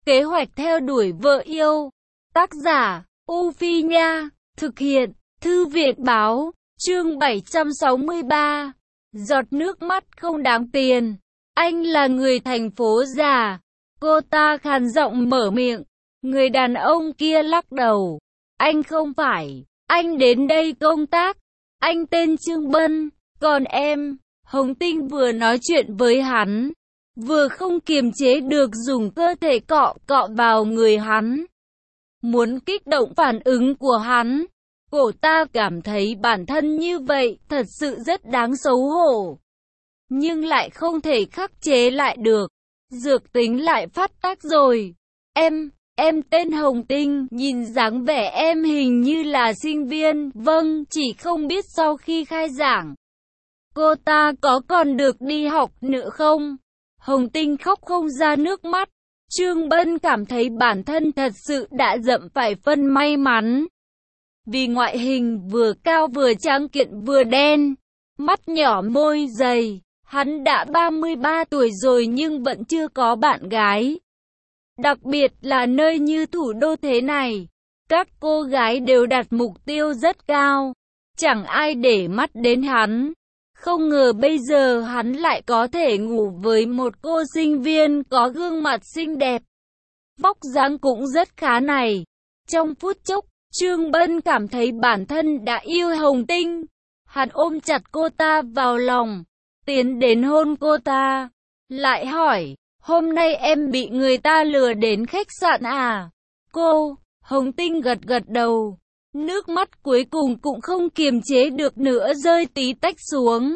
Kế hoạch theo đuổi vợ yêu. Tác giả, U Phi Nha. Thực hiện, Thư viện Báo. Chương 763. Giọt nước mắt không đáng tiền. Anh là người thành phố già. Cô ta khàn giọng mở miệng. Người đàn ông kia lắc đầu. Anh không phải. Anh đến đây công tác. Anh tên Trương Bân. Còn em, Hồng Tinh vừa nói chuyện với hắn, vừa không kiềm chế được dùng cơ thể cọ cọ vào người hắn, muốn kích động phản ứng của hắn. Cô ta cảm thấy bản thân như vậy thật sự rất đáng xấu hổ, nhưng lại không thể khắc chế lại được. Dược tính lại phát tác rồi. Em tên Hồng Tinh, nhìn dáng vẻ em hình như là sinh viên. Vâng, chỉ không biết sau khi khai giảng, cô ta có còn được đi học nữa không? Hồng Tinh khóc không ra nước mắt. Trương Bân cảm thấy bản thân thật sự đã dậm phải phân may mắn. Vì ngoại hình vừa cao vừa trắng kiện vừa đen, mắt nhỏ môi dày, hắn đã 33 tuổi rồi nhưng vẫn chưa có bạn gái. Đặc biệt là nơi như thủ đô thế này, các cô gái đều đặt mục tiêu rất cao, chẳng ai để mắt đến hắn. Không ngờ bây giờ hắn lại có thể ngủ với một cô sinh viên có gương mặt xinh đẹp, vóc dáng cũng rất khá này. Trong phút chốc, Trương Bân cảm thấy bản thân đã yêu Hồng Tinh. Hắn ôm chặt cô ta vào lòng, tiến đến hôn cô ta, lại hỏi, hôm nay em bị người ta lừa đến khách sạn à? Hồng Tinh gật gật đầu. Nước mắt cuối cùng cũng không kiềm chế được nữa rơi tí tách xuống.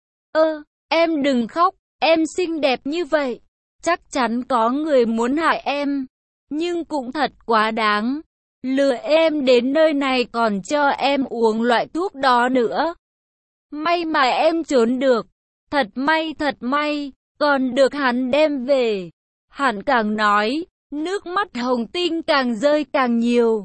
Em đừng khóc, em xinh đẹp như vậy. Chắc chắn có người muốn hại em, nhưng cũng thật quá đáng. Lừa em đến nơi này còn cho em uống loại thuốc đó nữa. May mà em trốn được. Thật may, còn được hắn đem về. Hắn càng nói, nước mắt Hồng Tinh càng rơi càng nhiều.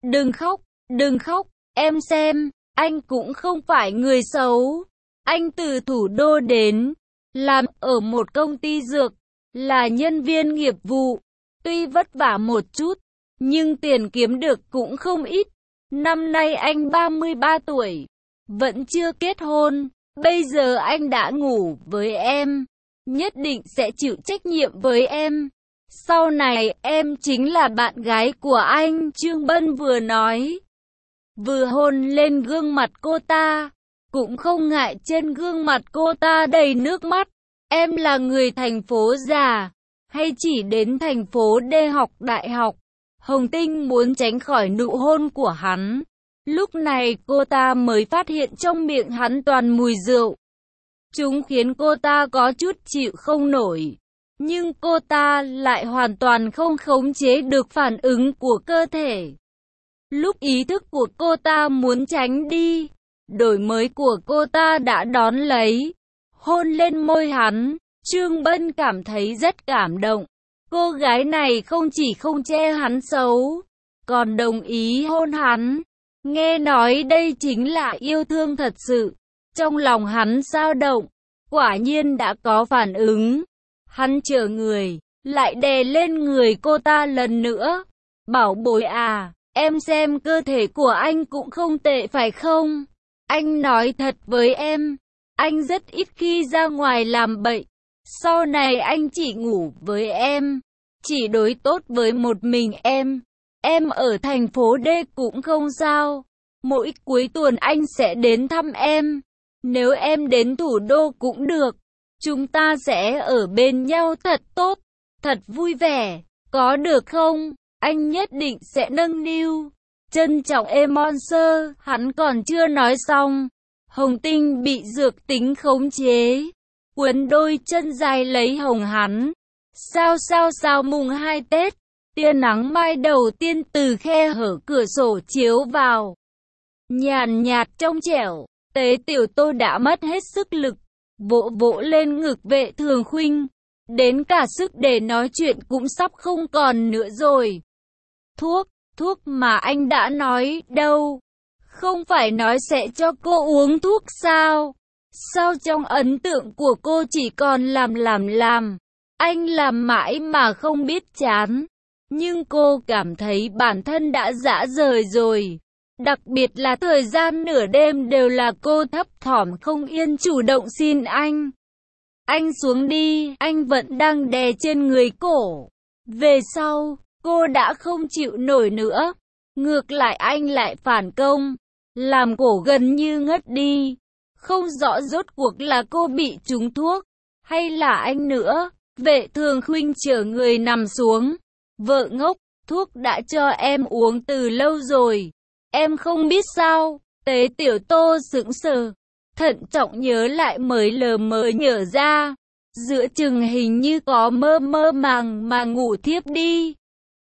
Đừng khóc, em xem, anh cũng không phải người xấu. Anh từ thủ đô đến, làm ở một công ty dược, là nhân viên nghiệp vụ. Tuy vất vả một chút, nhưng tiền kiếm được cũng không ít. Năm nay anh 33 tuổi, vẫn chưa kết hôn. Bây giờ anh đã ngủ với em, nhất định sẽ chịu trách nhiệm với em. Sau này em chính là bạn gái của anh. Trương Bân vừa nói, vừa hôn lên gương mặt cô ta, cũng không ngại trên gương mặt cô ta đầy nước mắt. Em là người thành phố già, hay chỉ đến thành phố D học đại học? Hồng Tinh muốn tránh khỏi nụ hôn của hắn. Lúc này cô ta mới phát hiện trong miệng hắn toàn mùi rượu. Chúng khiến cô ta có chút chịu không nổi. Nhưng cô ta lại hoàn toàn không khống chế được phản ứng của cơ thể. Lúc ý thức của cô ta muốn tránh đi, đổi mới của cô ta đã đón lấy, hôn lên môi hắn. Trương Bân cảm thấy rất cảm động. Cô gái này không chỉ không che hắn xấu, còn đồng ý hôn hắn. Nghe nói đây chính là yêu thương thật sự. Trong lòng hắn dao động, quả nhiên đã có phản ứng. Hắn chờ người, lại đè lên người cô ta lần nữa. Bảo bối à, em xem cơ thể của anh cũng không tệ phải không? Anh nói thật với em, anh rất ít khi ra ngoài làm bậy. Sau này anh chỉ ngủ với em, chỉ đối tốt với một mình em. Em ở thành phố D cũng không sao. Mỗi cuối tuần anh sẽ đến thăm em. Nếu em đến thủ đô cũng được. Chúng ta sẽ ở bên nhau thật tốt, thật vui vẻ. Có được không? Anh nhất định sẽ nâng niu. Trân trọng Emonser. Hắn còn chưa nói xong, Hồng Tinh bị dược tính khống chế, cuốn đôi chân dài lấy hồng hắn. Sao mùng 2 Tết, tia nắng mai đầu tiên từ khe hở cửa sổ chiếu vào, nhàn nhạt trong trẻo. Tế Tiểu Tô đã mất hết sức lực, vỗ vỗ lên ngực Vệ Thường Khuynh, đến cả sức để nói chuyện cũng sắp không còn nữa rồi. Thuốc mà anh đã nói đâu? Không phải nói sẽ cho cô uống thuốc sao? Sao trong ấn tượng của cô chỉ còn làm? Anh làm mãi mà không biết chán. Nhưng cô cảm thấy bản thân đã rã rời rồi. Đặc biệt là thời gian nửa đêm đều là cô thấp thỏm không yên chủ động xin anh. Anh xuống đi, anh vẫn đang đè trên người cổ. Về sau, cô đã không chịu nổi nữa. Ngược lại anh lại phản công, làm cổ gần như ngất đi. Không rõ rốt cuộc là cô bị trúng thuốc, hay là anh nữa. Vệ Thường Khuynh chở người nằm xuống. Vợ ngốc, thuốc đã cho em uống từ lâu rồi. Em không biết sao. Tế Tiểu Tô sững sờ, thận trọng nhớ lại mới lờ mờ nhớ ra. Giữa chừng hình như có mơ mơ màng mà ngủ thiếp đi.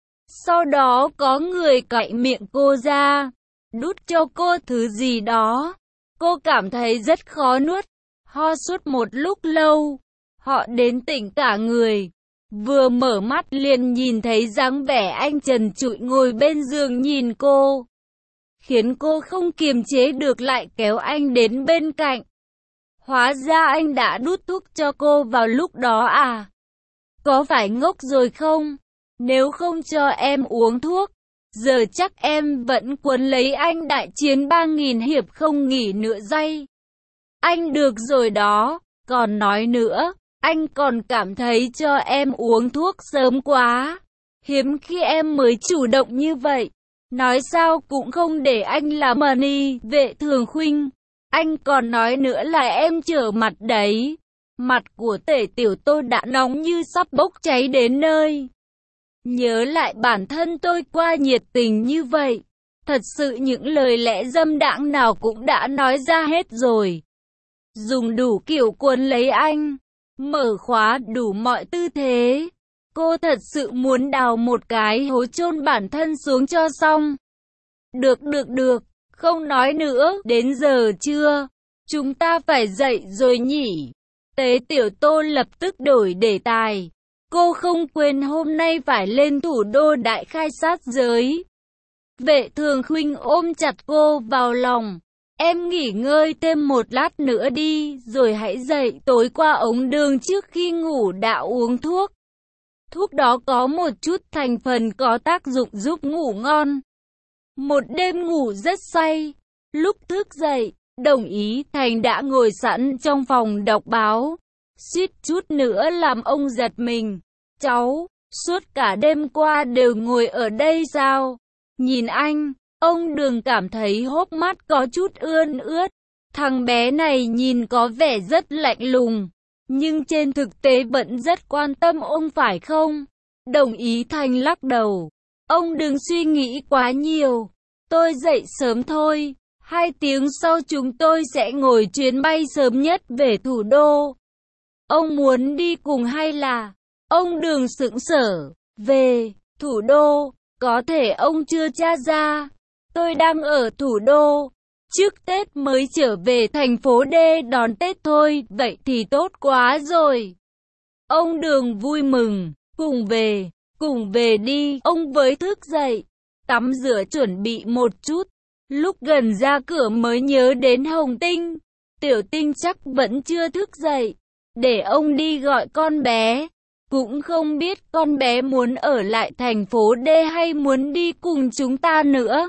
Sau đó có người cạy miệng cô ra, đút cho cô thứ gì đó. Cô cảm thấy rất khó nuốt, ho suốt một lúc lâu. Họ đến tỉnh cả người. Vừa mở mắt liền nhìn thấy dáng vẻ anh trần trụi ngồi bên giường nhìn cô. Khiến cô không kiềm chế được lại kéo anh đến bên cạnh. Hóa ra anh đã đút thuốc cho cô vào lúc đó à? Có phải ngốc rồi không? Nếu không cho em uống thuốc, giờ chắc em vẫn quấn lấy anh đại chiến 3.000 hiệp không nghỉ nửa giây. Anh được rồi đó, còn nói nữa, anh còn cảm thấy cho em uống thuốc sớm quá. Hiếm khi em mới chủ động như vậy. Nói sao cũng không để anh làm mờ đi, Vệ Thường Khuynh. Anh còn nói nữa là em trở mặt đấy. Mặt của Tể Tiểu Tô đã nóng như sắp bốc cháy đến nơi. Nhớ lại bản thân tôi qua nhiệt tình như vậy. Thật sự những lời lẽ dâm đãng nào cũng đã nói ra hết rồi. Dùng đủ kiểu cuốn lấy anh, mở khóa đủ mọi tư thế. Cô thật sự muốn đào một cái hố chôn bản thân xuống cho xong. Được, không nói nữa, đến giờ chưa? Chúng ta phải dậy rồi nhỉ? Tế Tiểu Tô lập tức đổi đề tài. Cô không quên hôm nay phải lên thủ đô đại khai sát giới. Vệ Thường Khuynh ôm chặt cô vào lòng. Em nghỉ ngơi thêm một lát nữa đi, rồi hãy dậy. Tối qua ống đường trước khi ngủ đã uống thuốc. Thuốc đó có một chút thành phần có tác dụng giúp ngủ ngon. Một đêm ngủ rất say. Lúc thức dậy, Đồng Ý Thành đã ngồi sẵn trong phòng đọc báo. Suýt chút nữa làm ông giật mình. Cháu, suốt cả đêm qua đều ngồi ở đây sao? Nhìn anh, ông Đường cảm thấy hốc mắt có chút ươn ướt. Thằng bé này nhìn có vẻ rất lạnh lùng, nhưng trên thực tế vẫn rất quan tâm ông phải không? Đồng Ý Thành lắc đầu. Ông đừng suy nghĩ quá nhiều. Tôi dậy sớm thôi. 2 tiếng sau chúng tôi sẽ ngồi chuyến bay sớm nhất về thủ đô. Ông muốn đi cùng hay là? Ông Đường sững sờ. Về thủ đô? Có thể ông chưa tra ra. Tôi đang ở thủ đô. Trước Tết mới trở về thành phố D đón Tết thôi. Vậy thì tốt quá rồi. Ông Đường vui mừng. Cùng về đi. Ông với thức dậy, tắm rửa chuẩn bị một chút. Lúc gần ra cửa mới nhớ đến Hồng Tinh. Tiểu Tinh chắc vẫn chưa thức dậy. Để ông đi gọi con bé. Cũng không biết con bé muốn ở lại thành phố D hay muốn đi cùng chúng ta nữa.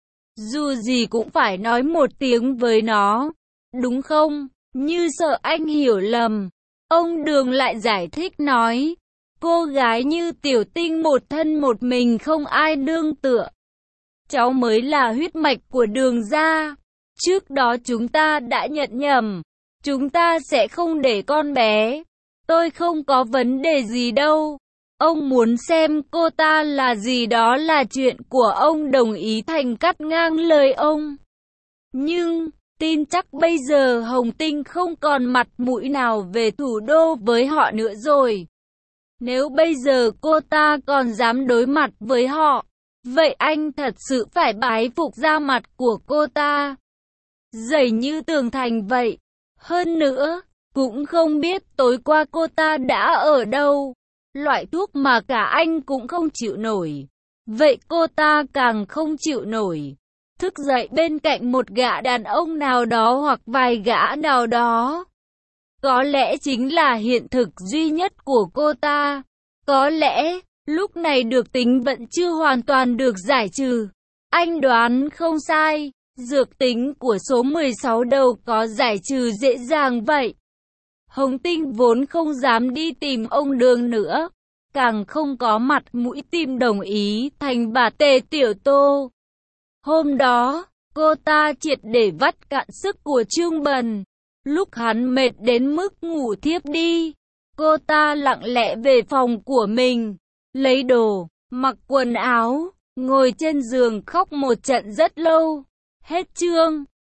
Dù gì cũng phải nói một tiếng với nó, đúng không? Như sợ anh hiểu lầm, ông Đường lại giải thích nói. Cô gái như Tiểu Tinh một thân một mình không ai nương tựa. Cháu mới là huyết mạch của Đường gia. Trước đó chúng ta đã nhận nhầm. Chúng ta sẽ không để con bé. Tôi không có vấn đề gì đâu. Ông muốn xem cô ta là gì đó là chuyện của ông. Đồng Ý Thành cắt ngang lời ông. Nhưng, tin chắc bây giờ Hồng Tinh không còn mặt mũi nào về thủ đô với họ nữa rồi. Nếu bây giờ cô ta còn dám đối mặt với họ, vậy anh thật sự phải bái phục da mặt của cô ta. Dày như tường thành vậy. Hơn nữa, cũng không biết tối qua cô ta đã ở đâu. Loại thuốc mà cả anh cũng không chịu nổi. Vậy cô ta càng không chịu nổi. Thức dậy bên cạnh một gã đàn ông nào đó hoặc vài gã nào đó. Có lẽ chính là hiện thực duy nhất của cô ta. Có lẽ, lúc này được tính vẫn chưa hoàn toàn được giải trừ. Anh đoán không sai, dược tính của số 16 đâu có giải trừ dễ dàng vậy. Hồng Tinh vốn không dám đi tìm ông Đường nữa, càng không có mặt mũi tìm đồng ý thành bà Tề Tiểu Tô. Hôm đó, cô ta triệt để vắt cạn sức của Trương Bần. Lúc hắn mệt đến mức ngủ thiếp đi, cô ta lặng lẽ về phòng của mình, lấy đồ, mặc quần áo, ngồi trên giường khóc một trận rất lâu. Hết chương.